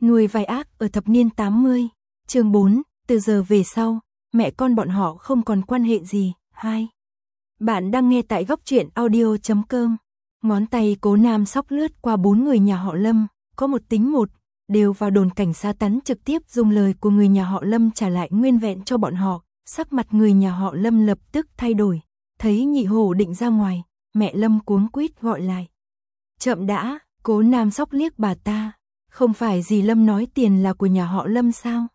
Nuôi vai ác ở thập niên 80, chương 4, từ giờ về sau, mẹ con bọn họ không còn quan hệ gì. 2. Bạn đang nghe tại góc truyện audio.com. Ngón tay Cố Nam Sóc lướt qua 4 người nhà họ Lâm, có một tính một, đều vào đồn cảnh sát tắn trực tiếp dùng lời của người nhà họ Lâm trả lại nguyên vẹn cho bọn họ. Sắc mặt người nhà họ Lâm lập tức thay đổi, thấy Nhị Hổ định ra ngoài, mẹ Lâm cuống quýt gọi lại. Chậm đã, Cố Nam Sóc liếc bà ta, không phải dì Lâm nói tiền là của nhà họ Lâm sao?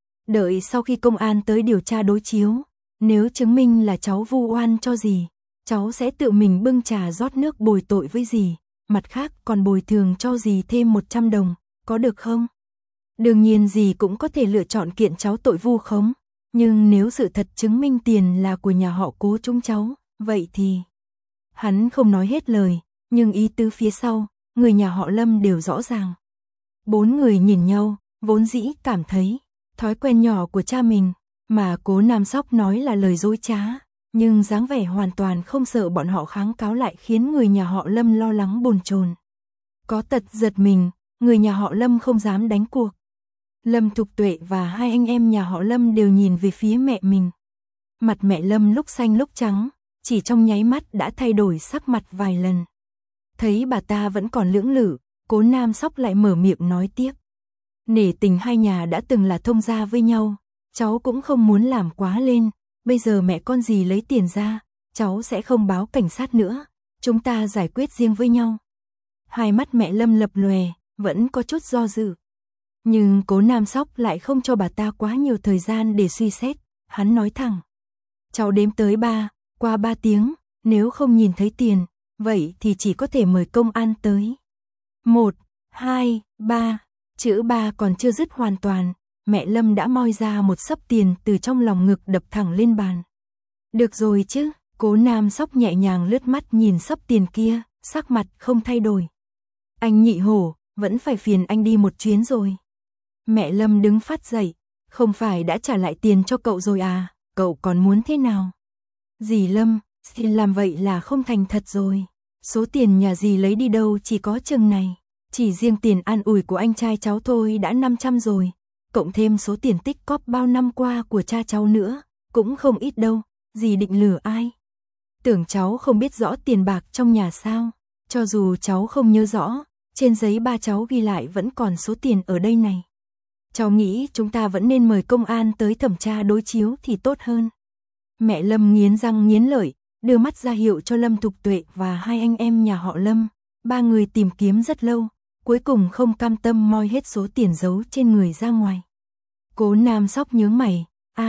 Đợi sau khi công an tới điều tra đối chiếu, nếu chứng minh là cháu vu oan cho dì, cháu sẽ tự mình bưng trà rót nước bồi tội với dì, mặt khác còn bồi thường cho dì thêm 100 đồng, có được không? Đương nhiên dì cũng có thể lựa chọn kiện cháu tội vu khống, nhưng nếu sự thật chứng minh tiền là của nhà họ Cố chúng cháu, vậy thì... Hắn không nói hết lời, nhưng ý tứ phía sau, người nhà họ Lâm đều rõ ràng. 4 người nhìn nhau, vốn dĩ cảm thấy thói quen nhỏ của cha mình, mà Cố Nam Sóc nói là lời dối trá, nhưng dáng vẻ hoàn toàn không sợ bọn họ kháng cáo lại khiến người nhà họ Lâm lo lắng bồn chồn. Có tật giật mình, người nhà họ Lâm không dám đánh cuộc. Lâm Thục Tuệ và hai anh em nhà họ Lâm đều nhìn về phía mẹ mình. Mặt mẹ Lâm lúc xanh lúc trắng, chỉ trong nháy mắt đã thay đổi sắc mặt vài lần. Thấy bà ta vẫn còn lưỡng lự, Cố Nam Sóc lại mở miệng nói tiếp. Nể tình hai nhà đã từng là thông gia với nhau, cháu cũng không muốn làm quá lên, bây giờ mẹ con dì lấy tiền ra, cháu sẽ không báo cảnh sát nữa, chúng ta giải quyết riêng với nhau. Hai mắt mẹ Lâm lập lòe, vẫn có chút do dự. Nhưng Cố Nam Sóc lại không cho bà ta quá nhiều thời gian để suy xét, hắn nói thẳng. Cháu đếm tới 3, qua 3 tiếng, nếu không nhìn thấy tiền, vậy thì chỉ có thể mời công an tới. 1, 2, 3, chữ 3 còn chưa dứt hoàn toàn, mẹ Lâm đã moi ra một xấp tiền từ trong lòng ngực đập thẳng lên bàn. Được rồi chứ, Cố Nam Sóc nhẹ nhàng lướt mắt nhìn xấp tiền kia, sắc mặt không thay đổi. Anh Nhị Hổ, vẫn phải phiền anh đi một chuyến rồi. Mẹ Lâm đứng phát dậy, không phải đã trả lại tiền cho cậu rồi à, cậu còn muốn thế nào? Dì Lâm, xin làm vậy là không thành thật rồi. Số tiền nhà dì lấy đi đâu chỉ có chừng này. Chỉ riêng tiền an ủi của anh trai cháu thôi đã 500 rồi. Cộng thêm số tiền tích cóp bao năm qua của cha cháu nữa, cũng không ít đâu. Dì định lừa ai? Tưởng cháu không biết rõ tiền bạc trong nhà sao? Cho dù cháu không nhớ rõ, trên giấy ba cháu ghi lại vẫn còn số tiền ở đây này. Cháu nghĩ chúng ta vẫn nên mời công an tới thẩm tra đối chiếu thì tốt hơn. Mẹ Lâm nghiến răng nghiến lợi, đưa mắt ra hiệu cho Lâm Thục Tuệ và hai anh em nhà họ Lâm. 3 người tìm kiếm rất lâu, cuối cùng không cam tâm moi hết số tiền giấu trên người ra ngoài. Cố Nam Sóc nhướng mày,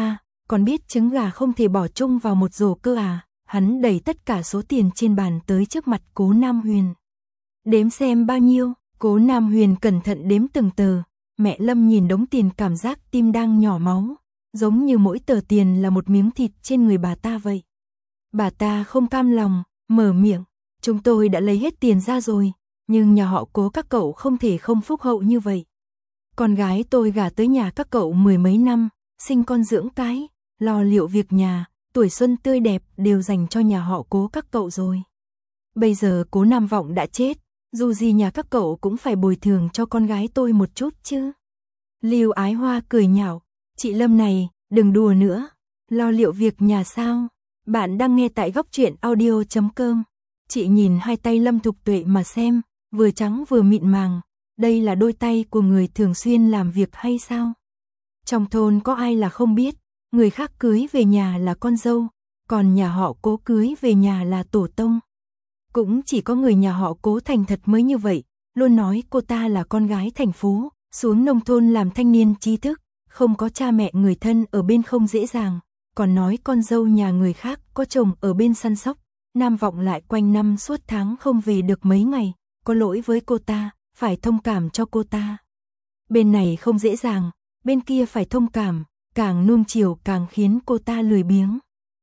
còn biết trứng gà không thể bỏ chung vào một rổ cơ à? Hắn đẩy tất cả số tiền trên bàn tới trước mặt Cố Nam Huyền. Đếm xem bao nhiêu, Cố Nam Huyền cẩn thận đếm từng tờ. Mẹ Lâm nhìn đống tiền cảm giác tim đang nhỏ máu, giống như mỗi tờ tiền là một miếng thịt trên người bà ta vậy. Bà ta không cam lòng, mở miệng, chúng tôi đã lấy hết tiền ra rồi, nhưng nhà họ Cố các cậu không thể không phúc hậu như vậy. Con gái tôi gả tới nhà các cậu 10 mấy năm, sinh con dưỡng cái, lo liệu việc nhà, tuổi xuân tươi đẹp đều dành cho nhà họ Cố các cậu rồi. Bây giờ Cố Nam Vọng đã chết, dù gì nhà các cậu cũng phải bồi thường cho con gái tôi một chút chứ. Lưu Ái Hoa cười nhạo, chị Lâm này, đừng đùa nữa, lo liệu việc nhà sao? Bạn đang nghe tại góc truyện audio.com. Chị nhìn hai tay Lâm Thục Tuệ mà xem, vừa trắng vừa mịn màng, đây là đôi tay của người thường xuyên làm việc hay sao? Trong thôn có ai là không biết, người khác cưới về nhà là con dâu, còn nhà họ Cố cưới về nhà là tổ tông. Cũng chỉ có người nhà họ Cố thành thật mới như vậy, luôn nói cô ta là con gái thành phố, xuống nông thôn làm thanh niên trí thức, không có cha mẹ người thân ở bên không dễ dàng, còn nói con dâu nhà người khác có chồng ở bên săn sóc. Nam Vọng lại quanh năm suốt tháng không về được mấy ngày, có lỗi với cô ta, phải thông cảm cho cô ta. Bên này không dễ dàng, bên kia phải thông cảm, càng nuông chiều càng khiến cô ta lười biếng.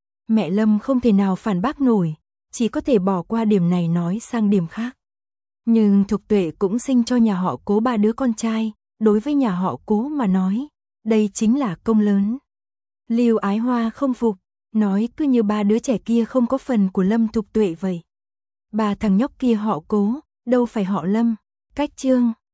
Mẹ Lâm không thể nào phản bác nổi, chỉ có thể bỏ qua điểm này nói sang điểm khác. Nhưng Thục Tuệ cũng sinh cho nhà họ Cố 3 đứa con trai, đối với nhà họ Cố mà nói, đây chính là công lớn. Lưu Ái Hoa không phục, nói cứ như 3 đứa trẻ kia không có phần của Lâm Thục Tuệ vậy. 3 thằng nhóc kia họ Cố, đâu phải họ Lâm. Cách chương